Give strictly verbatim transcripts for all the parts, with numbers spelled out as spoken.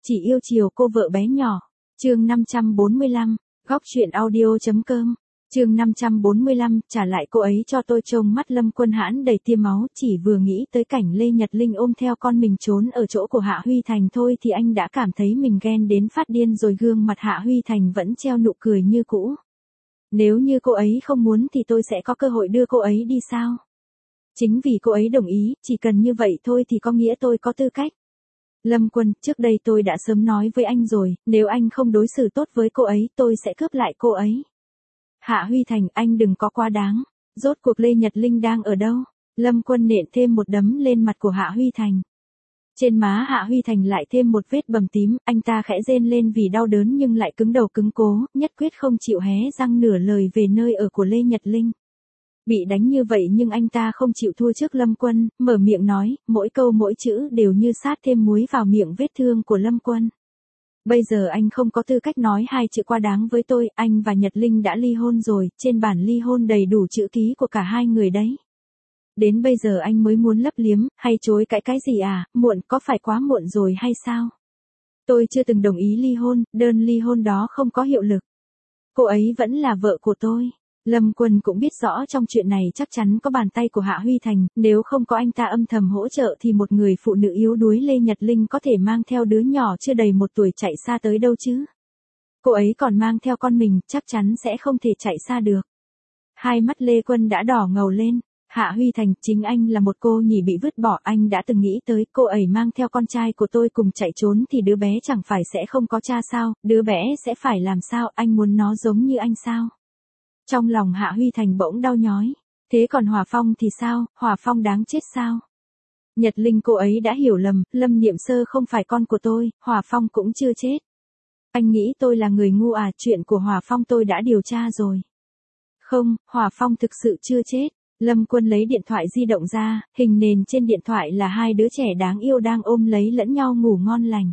Chỉ yêu chiều cô vợ bé nhỏ. Chương năm trăm bốn mươi lăm, góc truyện audio.com. Chương năm trăm bốn mươi lăm, trả lại cô ấy cho tôi. Trông mắt Lâm Quân Hãn đầy tia máu, chỉ vừa nghĩ tới cảnh Lê Nhật Linh ôm theo con mình trốn ở chỗ của Hạ Huy Thành thôi thì anh đã cảm thấy mình ghen đến phát điên rồi. Gương mặt Hạ Huy Thành vẫn treo nụ cười như cũ. Nếu như cô ấy không muốn thì tôi sẽ có cơ hội đưa cô ấy đi sao? Chính vì cô ấy đồng ý, chỉ cần như vậy thôi thì có nghĩa tôi có tư cách. Lâm Quân, trước đây tôi đã sớm nói với anh rồi, nếu anh không đối xử tốt với cô ấy, tôi sẽ cướp lại cô ấy. Hạ Huy Thành, anh đừng có quá đáng. Rốt cuộc Lê Nhật Linh đang ở đâu? Lâm Quân nện thêm một đấm lên mặt của Hạ Huy Thành. Trên má Hạ Huy Thành lại thêm một vết bầm tím, anh ta khẽ rên lên vì đau đớn nhưng lại cứng đầu cứng cố, nhất quyết không chịu hé răng nửa lời về nơi ở của Lê Nhật Linh. Bị đánh như vậy nhưng anh ta không chịu thua trước Lâm Quân, mở miệng nói, mỗi câu mỗi chữ đều như sát thêm muối vào miệng vết thương của Lâm Quân. Bây giờ anh không có tư cách nói hai chữ quá đáng với tôi, anh và Nhật Linh đã ly hôn rồi, trên bản ly hôn đầy đủ chữ ký của cả hai người đấy. Đến bây giờ anh mới muốn lấp liếm, hay chối cãi cái gì à, muộn, có phải quá muộn rồi hay sao? Tôi chưa từng đồng ý ly hôn, đơn ly hôn đó không có hiệu lực. Cô ấy vẫn là vợ của tôi. Lâm Quân cũng biết rõ trong chuyện này chắc chắn có bàn tay của Hạ Huy Thành, nếu không có anh ta âm thầm hỗ trợ thì một người phụ nữ yếu đuối Lê Nhật Linh có thể mang theo đứa nhỏ chưa đầy một tuổi chạy xa tới đâu chứ. Cô ấy còn mang theo con mình, chắc chắn sẽ không thể chạy xa được. Hai mắt Lê Quân đã đỏ ngầu lên. Hạ Huy Thành, chính anh là một cô nhỉ bị vứt bỏ, anh đã từng nghĩ tới cô ấy mang theo con trai của tôi cùng chạy trốn thì đứa bé chẳng phải sẽ không có cha sao, đứa bé sẽ phải làm sao, anh muốn nó giống như anh sao? Trong lòng Hạ Huy Thành bỗng đau nhói. Thế còn Hòa Phong thì sao, Hòa Phong đáng chết sao? Nhật Linh cô ấy đã hiểu lầm, Lâm Niệm Sơ không phải con của tôi, Hòa Phong cũng chưa chết. Anh nghĩ tôi là người ngu à, chuyện của Hòa Phong tôi đã điều tra rồi. Không, Hòa Phong thực sự chưa chết. Lâm Quân lấy điện thoại di động ra, hình nền trên điện thoại là hai đứa trẻ đáng yêu đang ôm lấy lẫn nhau ngủ ngon lành.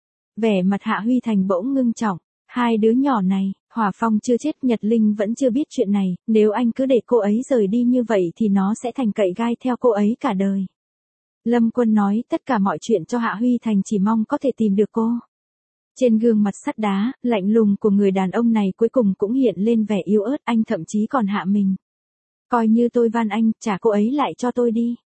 Vẻ mặt Hạ Huy Thành bỗng ngưng trọng. Hai đứa nhỏ này, Hòa Phong chưa chết, Nhật Linh vẫn chưa biết chuyện này, nếu anh cứ để cô ấy rời đi như vậy thì nó sẽ thành cậy gai theo cô ấy cả đời. Lâm Quân nói tất cả mọi chuyện cho Hạ Huy Thành chỉ mong có thể tìm được cô. Trên gương mặt sắt đá, lạnh lùng của người đàn ông này cuối cùng cũng hiện lên vẻ yếu ớt, anh thậm chí còn hạ mình. Coi như tôi van anh, trả cô ấy lại cho tôi đi.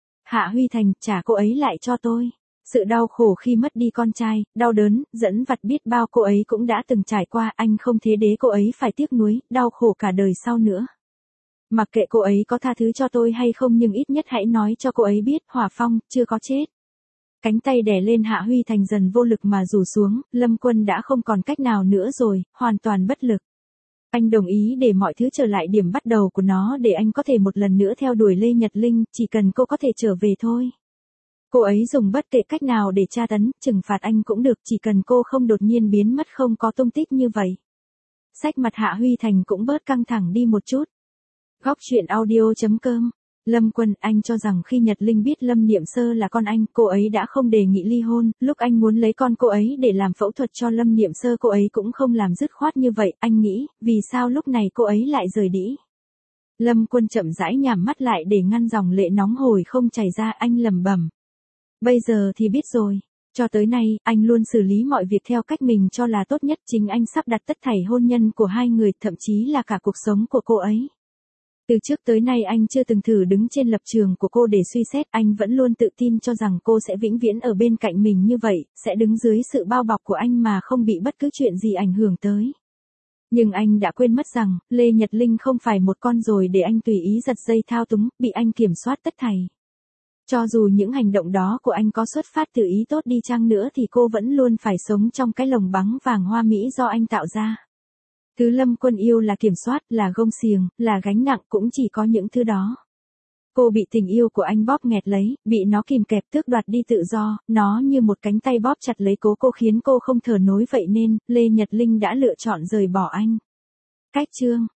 Hạ Huy Thành, trả cô ấy lại cho tôi. Sự đau khổ khi mất đi con trai, đau đớn, dẫn vặt biết bao cô ấy cũng đã từng trải qua, anh không thế đế cô ấy phải tiếc nuối, đau khổ cả đời sau nữa. Mặc kệ cô ấy có tha thứ cho tôi hay không nhưng ít nhất hãy nói cho cô ấy biết Hòa Phong chưa có chết. Cánh tay đè lên Hạ Huy Thành dần vô lực mà rủ xuống, Lâm Quân đã không còn cách nào nữa rồi, hoàn toàn bất lực. Anh đồng ý để mọi thứ trở lại điểm bắt đầu của nó để anh có thể một lần nữa theo đuổi Lê Nhật Linh, chỉ cần cô có thể trở về thôi. Cô ấy dùng bất kể cách nào để tra tấn, trừng phạt anh cũng được, chỉ cần cô không đột nhiên biến mất không có tung tích như vậy. Sắc mặt Hạ Huy Thành cũng bớt căng thẳng đi một chút. Góc truyện audio.com. Lâm Quân, anh cho rằng khi Nhật Linh biết Lâm Niệm Sơ là con anh, cô ấy đã không đề nghị ly hôn, lúc anh muốn lấy con cô ấy để làm phẫu thuật cho Lâm Niệm Sơ cô ấy cũng không làm dứt khoát như vậy, anh nghĩ, vì sao lúc này cô ấy lại rời đi? Lâm Quân chậm rãi nhắm mắt lại để ngăn dòng lệ nóng hổi không chảy ra, anh lẩm bẩm. Bây giờ thì biết rồi. Cho tới nay, anh luôn xử lý mọi việc theo cách mình cho là tốt nhất, chính anh sắp đặt tất thảy hôn nhân của hai người, thậm chí là cả cuộc sống của cô ấy. Từ trước tới nay anh chưa từng thử đứng trên lập trường của cô để suy xét, anh vẫn luôn tự tin cho rằng cô sẽ vĩnh viễn ở bên cạnh mình như vậy, sẽ đứng dưới sự bao bọc của anh mà không bị bất cứ chuyện gì ảnh hưởng tới. Nhưng anh đã quên mất rằng, Lê Nhật Linh không phải một con rồi để anh tùy ý giật dây thao túng, bị anh kiểm soát tất thảy. Cho dù những hành động đó của anh có xuất phát từ ý tốt đi chăng nữa thì cô vẫn luôn phải sống trong cái lồng bắn vàng hoa mỹ do anh tạo ra. Thứ Lâm Quân yêu là kiểm soát, là gông xiềng, là gánh nặng, cũng chỉ có những thứ đó. Cô bị tình yêu của anh bóp nghẹt lấy, bị nó kìm kẹp tước đoạt đi tự do, nó như một cánh tay bóp chặt lấy cố cô khiến cô không thở nổi, vậy nên, Lê Nhật Linh đã lựa chọn rời bỏ anh. Cách chương